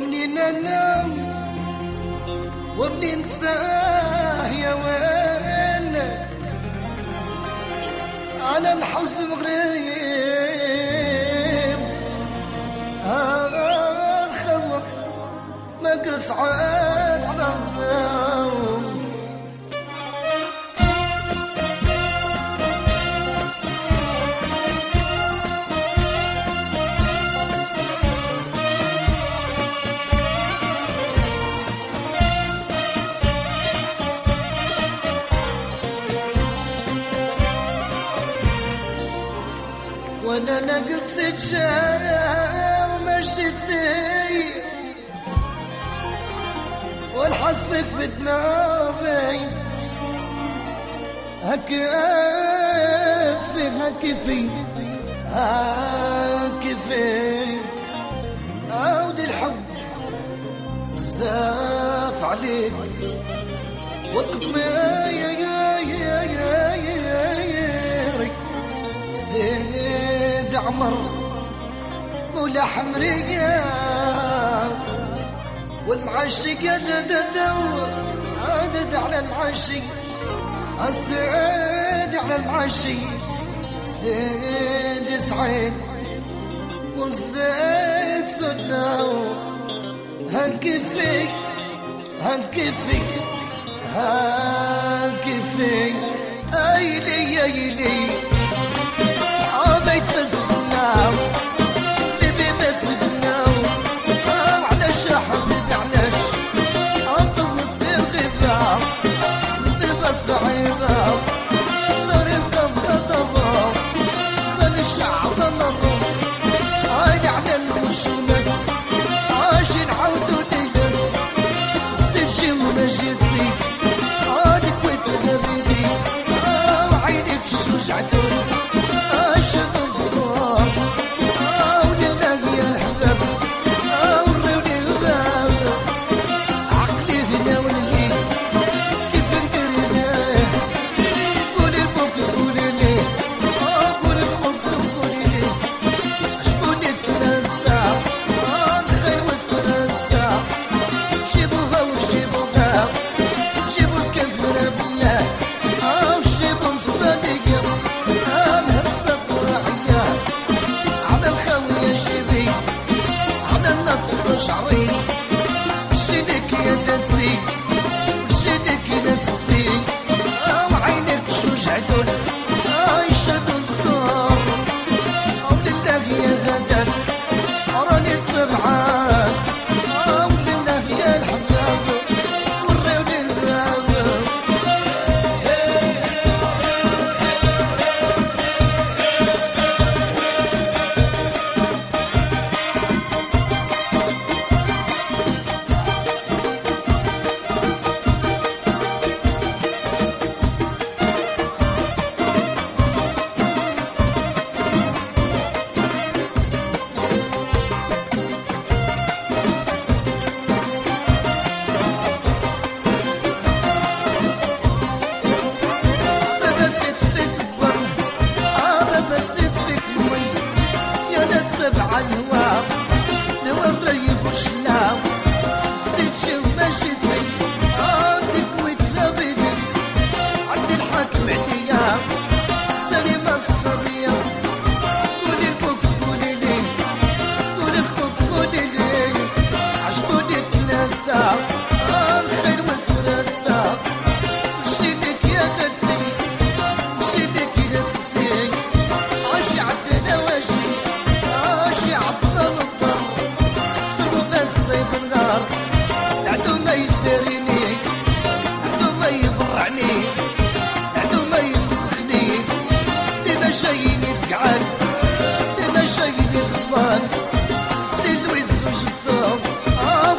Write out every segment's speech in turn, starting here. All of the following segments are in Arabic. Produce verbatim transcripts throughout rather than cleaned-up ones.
ومنين انام ومنين تاه يا وين انا نحوس مغريب آه الخوف ما قد صعب على النوم وانا نقلت تتشاء ومشيتي ونحسبك بثنابي هكفي هكفي هكفي عود الحب بزاف عليك والقدمي يا يا يا يا يا زيد عمر مولا حمرية والمعشق يدور عدد على المعشق السعيد على المعشق زيد سعيد والزيد سناو هنكفي هنكفي هنكفي ايلي ايلي بيت السناو بيبي بيت السناو وعلاش حبيبي علاش أطلب في الغيبة غيبة صعيبة نار الضبة ضبة صار الشعب النظر عادي على المشونات عاشي نعاودو ليلات سجي وما جيتي عادي كويت غبيبي وعينيك شجعتوني عاشق الصواب ولله يا الحباب وروني الباب عقلي فينا ولي كيف ندير ليه قولي بوك قولي ليه قولي الخط قولي ليه عجبوني ثلاثة الخير والسراسة جيبوها وجيبوها جيبوا الكفرة بالله وجيبوا مصبانية شعري شدك يا تنسي شدك يا تنسي وعينك شجعتون عايشة الصار ولله يا غدر راني تبعان ولله يا الحباب وروني الباب على الهواء لو الريب وشلاو سيتشي ومشيتي عندك وتابدي عند الحاكم عليا سالي مسخرية قولي بوك قولي لي قولي خوك قولي لي عجبوني ثلاثة الخير والسراسة مشيلك يا تنسي مشيلك يا تنسي عاشي عندنا واجي عبد الضر اشتروا ذات الصيد النار العدو ما يسريني العدو ما يضرعني العدو ما يطبخني ديما جايني تقعد ديما جايني غضبان سي لويس وجبتهم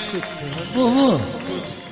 بابا